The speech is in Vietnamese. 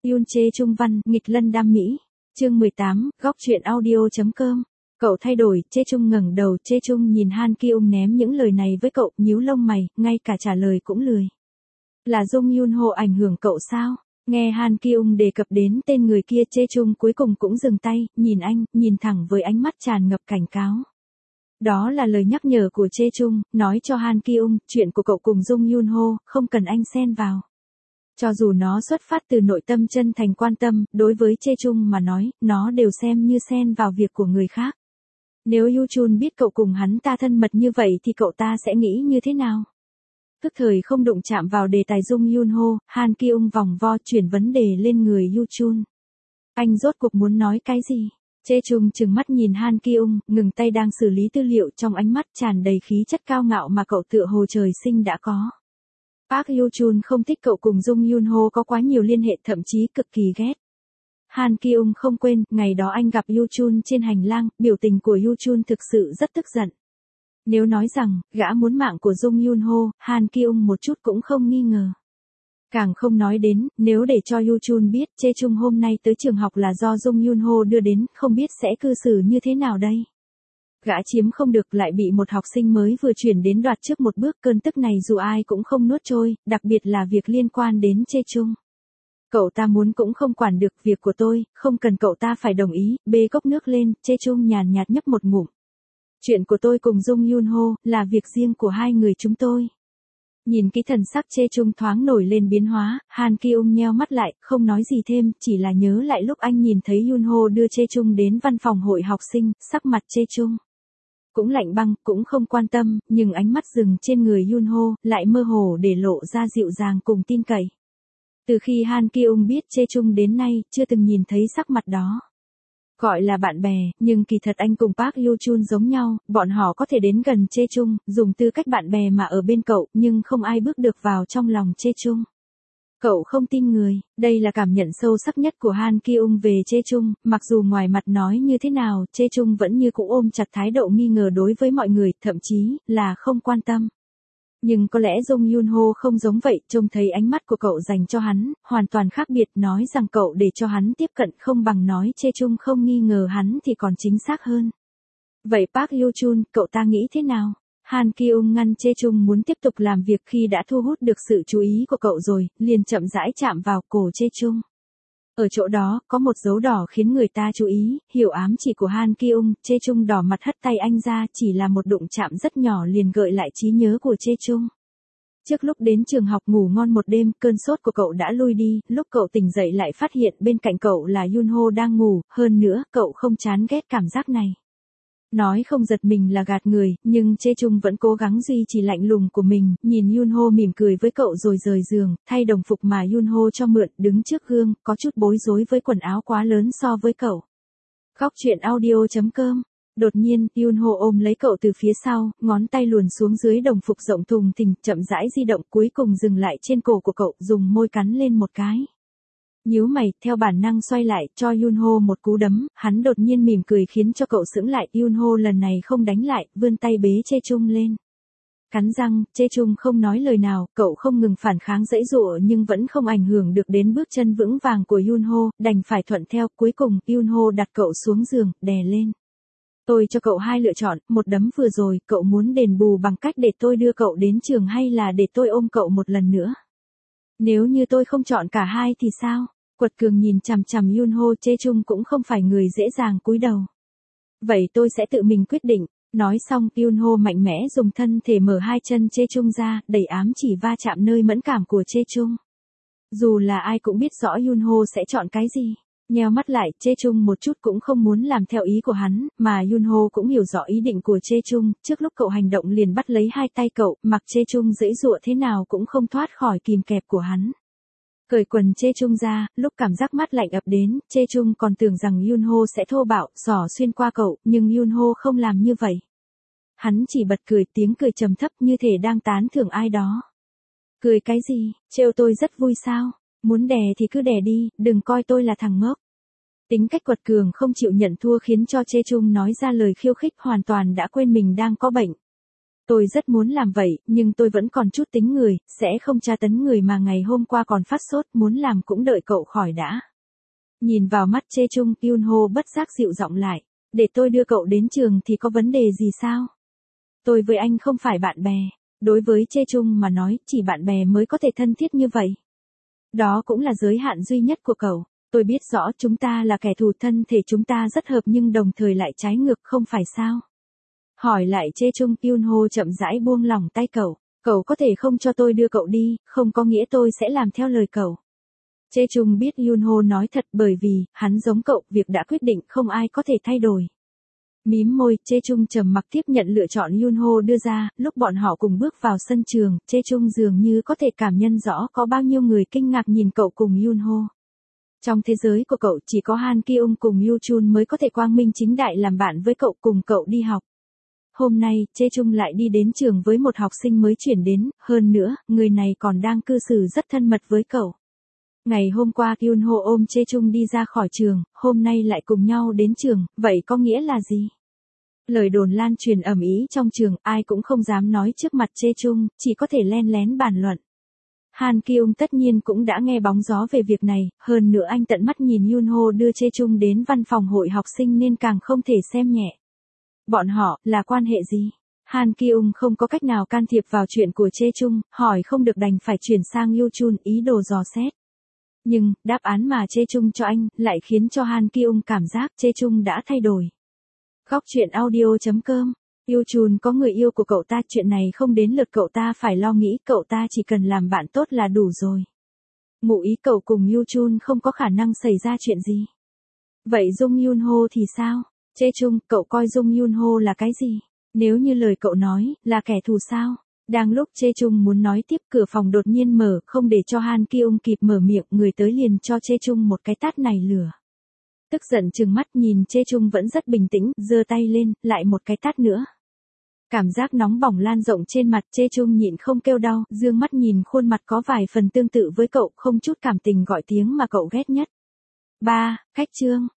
Yoon Chae Chung văn, nghịch lân đam mỹ. Chương 18, góc truyện audio.com. Cậu thay đổi, Chae Chung ngẩng đầu, Chae Chung nhìn Han Ki-ung ném những lời này với cậu, nhíu lông mày, ngay cả trả lời cũng lười. Là Jung Yoon Ho ảnh hưởng cậu sao? Nghe Han Ki-ung đề cập đến tên người kia, Chae Chung cuối cùng cũng dừng tay, nhìn anh, nhìn thẳng với ánh mắt tràn ngập cảnh cáo. Đó là lời nhắc nhở của Chae Chung, nói cho Han Ki-ung, chuyện của cậu cùng Jung Yoon Ho, không cần anh xen vào. Cho dù nó xuất phát từ nội tâm chân thành quan tâm, đối với Chae Chung mà nói, nó đều xem như xen vào việc của người khác. Nếu Yoo Chun biết cậu cùng hắn ta thân mật như vậy thì cậu ta sẽ nghĩ như thế nào? Tức thời không đụng chạm vào đề tài Jung Yoon Ho, Han Ki-ung vòng vo chuyển vấn đề lên người Yoo Chun. Anh rốt cuộc muốn nói cái gì? Chae Chung trừng mắt nhìn Han Ki-ung, ngừng tay đang xử lý tư liệu, trong ánh mắt tràn đầy khí chất cao ngạo mà cậu tựa hồ trời sinh đã có. Park Yoo Chun không thích cậu cùng Jung Yoon Ho có quá nhiều liên hệ, thậm chí cực kỳ ghét. Han Ki-ung không quên, ngày đó anh gặp Yoo Chun trên hành lang, biểu tình của Yoo Chun thực sự rất tức giận. Nếu nói rằng, gã muốn mạng của Jung Yoon Ho, Han Ki-ung một chút cũng không nghi ngờ. Càng không nói đến, nếu để cho Yoo Chun biết Chae Chung hôm nay tới trường học là do Jung Yoon Ho đưa đến, không biết sẽ cư xử như thế nào đây. Gã chiếm không được lại bị một học sinh mới vừa chuyển đến đoạt trước một bước, cơn tức này dù ai cũng không nuốt trôi, đặc biệt là việc liên quan đến Chae Chung. Cậu ta muốn cũng không quản được, việc của tôi, không cần cậu ta phải đồng ý, bê cốc nước lên, Chae Chung nhàn nhạt nhấp một ngụm. Chuyện của tôi cùng Jung Yoon Ho, là việc riêng của hai người chúng tôi. Nhìn cái thần sắc Chae Chung thoáng nổi lên biến hóa, Han Ki-ung nheo mắt lại, không nói gì thêm, chỉ là nhớ lại lúc anh nhìn thấy Yoon Ho đưa Chae Chung đến văn phòng hội học sinh, sắc mặt Chae Chung cũng lạnh băng, cũng không quan tâm, nhưng ánh mắt dừng trên người Yoon Ho, lại mơ hồ để lộ ra dịu dàng cùng tin cậy. Từ khi Han Ki-ung biết Chae Chung đến nay, chưa từng nhìn thấy sắc mặt đó. Gọi là bạn bè, nhưng kỳ thật anh cùng Park Yoo Chun giống nhau, bọn họ có thể đến gần Chae Chung, dùng tư cách bạn bè mà ở bên cậu, nhưng không ai bước được vào trong lòng Chae Chung. Cậu không tin người, đây là cảm nhận sâu sắc nhất của Han Ki-ung về Chae Chung, mặc dù ngoài mặt nói như thế nào, Chae Chung vẫn như cũ ôm chặt thái độ nghi ngờ đối với mọi người, thậm chí là không quan tâm. Nhưng có lẽ Jung Yoon Ho không giống vậy, trông thấy ánh mắt của cậu dành cho hắn, hoàn toàn khác biệt, nói rằng cậu để cho hắn tiếp cận không bằng nói Chae Chung không nghi ngờ hắn thì còn chính xác hơn. Vậy Park Yoo Chun, cậu ta nghĩ thế nào? Han Ki-ung ngăn Chae Chung muốn tiếp tục làm việc khi đã thu hút được sự chú ý của cậu rồi, liền chậm rãi chạm vào cổ Chae Chung. Ở chỗ đó, có một dấu đỏ khiến người ta chú ý, hiểu ám chỉ của Han Ki-ung, Chae Chung đỏ mặt hất tay anh ra, chỉ là một đụng chạm rất nhỏ liền gợi lại trí nhớ của Chae Chung. Trước lúc đến trường học ngủ ngon một đêm, cơn sốt của cậu đã lui đi, lúc cậu tỉnh dậy lại phát hiện bên cạnh cậu là Yoon Ho đang ngủ, hơn nữa, cậu không chán ghét cảm giác này. Nói không giật mình là gạt người, nhưng Chae Chung vẫn cố gắng duy trì lạnh lùng của mình, nhìn Yoon Ho mỉm cười với cậu rồi rời giường, thay đồng phục mà Yoon Ho cho mượn, đứng trước gương, có chút bối rối với quần áo quá lớn so với cậu. Góc truyện audio.com. Đột nhiên, Yoon Ho ôm lấy cậu từ phía sau, ngón tay luồn xuống dưới đồng phục rộng thùng thình, chậm rãi di động, cuối cùng dừng lại trên cổ của cậu, dùng môi cắn lên một cái. Nhíu mày, theo bản năng xoay lại, cho Yoon Ho một cú đấm, hắn đột nhiên mỉm cười khiến cho cậu sững lại, Yoon Ho lần này không đánh lại, vươn tay bế Chae Chung lên. Cắn răng, Chae Chung không nói lời nào, cậu không ngừng phản kháng giãy giụa nhưng vẫn không ảnh hưởng được đến bước chân vững vàng của Yoon Ho, đành phải thuận theo, cuối cùng, Yoon Ho đặt cậu xuống giường, đè lên. Tôi cho cậu hai lựa chọn, một đấm vừa rồi, cậu muốn đền bù bằng cách để tôi đưa cậu đến trường hay là để tôi ôm cậu một lần nữa? Nếu như tôi không chọn cả hai thì sao? Quật cường nhìn chằm chằm Yoon Ho, Chae Chung cũng không phải người dễ dàng cúi đầu. Vậy tôi sẽ tự mình quyết định. Nói xong, Yoon Ho mạnh mẽ dùng thân thể mở hai chân Chae Chung ra, đẩy ám chỉ va chạm nơi mẫn cảm của Chae Chung. Dù là ai cũng biết rõ Yoon Ho sẽ chọn cái gì. Nheo mắt lại, Chae Chung một chút cũng không muốn làm theo ý của hắn, mà Yoon Ho cũng hiểu rõ ý định của Chae Chung, trước lúc cậu hành động liền bắt lấy hai tay cậu, mặc Chae Chung giãy giụa thế nào cũng không thoát khỏi kìm kẹp của hắn. Cởi quần Chae Chung ra, lúc cảm giác mát lạnh ập đến, Chae Chung còn tưởng rằng Yoon Ho sẽ thô bạo, xỏ xuyên qua cậu, nhưng Yoon Ho không làm như vậy. Hắn chỉ bật cười, tiếng cười trầm thấp như thể đang tán thưởng ai đó. Cười cái gì, trêu tôi rất vui sao? Muốn đè thì cứ đè đi, đừng coi tôi là thằng ngốc. Tính cách quật cường không chịu nhận thua khiến cho Chae Chung nói ra lời khiêu khích, hoàn toàn đã quên mình đang có bệnh. Tôi rất muốn làm vậy, nhưng tôi vẫn còn chút tính người, sẽ không tra tấn người mà ngày hôm qua còn phát sốt, muốn làm cũng đợi cậu khỏi đã. Nhìn vào mắt Chê Chung, Yunho bất giác dịu giọng lại. Để tôi đưa cậu đến trường thì có vấn đề gì sao? Tôi với anh không phải bạn bè. Đối với Chê Chung mà nói, chỉ bạn bè mới có thể thân thiết như vậy. Đó cũng là giới hạn duy nhất của cậu. Tôi biết rõ chúng ta là kẻ thù, thân thể chúng ta rất hợp nhưng đồng thời lại trái ngược, không phải sao? Hỏi lại Chê Chung, Yunho chậm rãi buông lỏng tay cậu. Cậu có thể không cho tôi đưa cậu đi, không có nghĩa tôi sẽ làm theo lời cậu. Chê Chung biết Yunho nói thật bởi vì, hắn giống cậu, việc đã quyết định không ai có thể thay đổi. Mím môi, Chê Chung trầm mặc tiếp nhận lựa chọn Yunho đưa ra, lúc bọn họ cùng bước vào sân trường, Chê Chung dường như có thể cảm nhận rõ có bao nhiêu người kinh ngạc nhìn cậu cùng Yunho. Trong thế giới của cậu chỉ có Han Ki-ung cùng Yu Chun mới có thể quang minh chính đại làm bạn với cậu, cùng cậu đi học. Hôm nay, Chê Chung lại đi đến trường với một học sinh mới chuyển đến, hơn nữa, người này còn đang cư xử rất thân mật với cậu. Ngày hôm qua Yunho ôm Chê Chung đi ra khỏi trường, hôm nay lại cùng nhau đến trường, vậy có nghĩa là gì? Lời đồn lan truyền ầm ĩ trong trường, ai cũng không dám nói trước mặt Chê Chung, chỉ có thể len lén bàn luận. Han Ki-ung tất nhiên cũng đã nghe bóng gió về việc này, hơn nữa anh tận mắt nhìn Yunho đưa Chê Chung đến văn phòng hội học sinh nên càng không thể xem nhẹ. Bọn họ, là quan hệ gì? Han Ki-ung không có cách nào can thiệp vào chuyện của Chê Chung, hỏi không được đành phải chuyển sang Yu Chun ý đồ dò xét. Nhưng, đáp án mà Chê Chung cho anh, lại khiến cho Han Ki-ung cảm giác Chê Chung đã thay đổi. Góc truyện audio.com. Yu Chun có người yêu của cậu ta, chuyện này không đến lượt cậu ta phải lo nghĩ, cậu ta chỉ cần làm bạn tốt là đủ rồi. Ngụ ý cậu cùng Yu Chun không có khả năng xảy ra chuyện gì. Vậy Dung Yunho thì sao? Chê Chung, cậu coi Dung Yunho là cái gì? Nếu như lời cậu nói, là kẻ thù sao? Đang lúc Chê Chung muốn nói tiếp, cửa phòng đột nhiên mở, không để cho Han Ki-ung kịp mở miệng, người tới liền cho Chê Chung một cái tát này lửa. Tức giận trừng mắt nhìn Chê Chung vẫn rất bình tĩnh, giơ tay lên, lại một cái tát nữa. Cảm giác nóng bỏng lan rộng trên mặt, Chê Chung nhịn không kêu đau, dương mắt nhìn khuôn mặt có vài phần tương tự với cậu, không chút cảm tình gọi tiếng mà cậu ghét nhất. 3. Khách trương.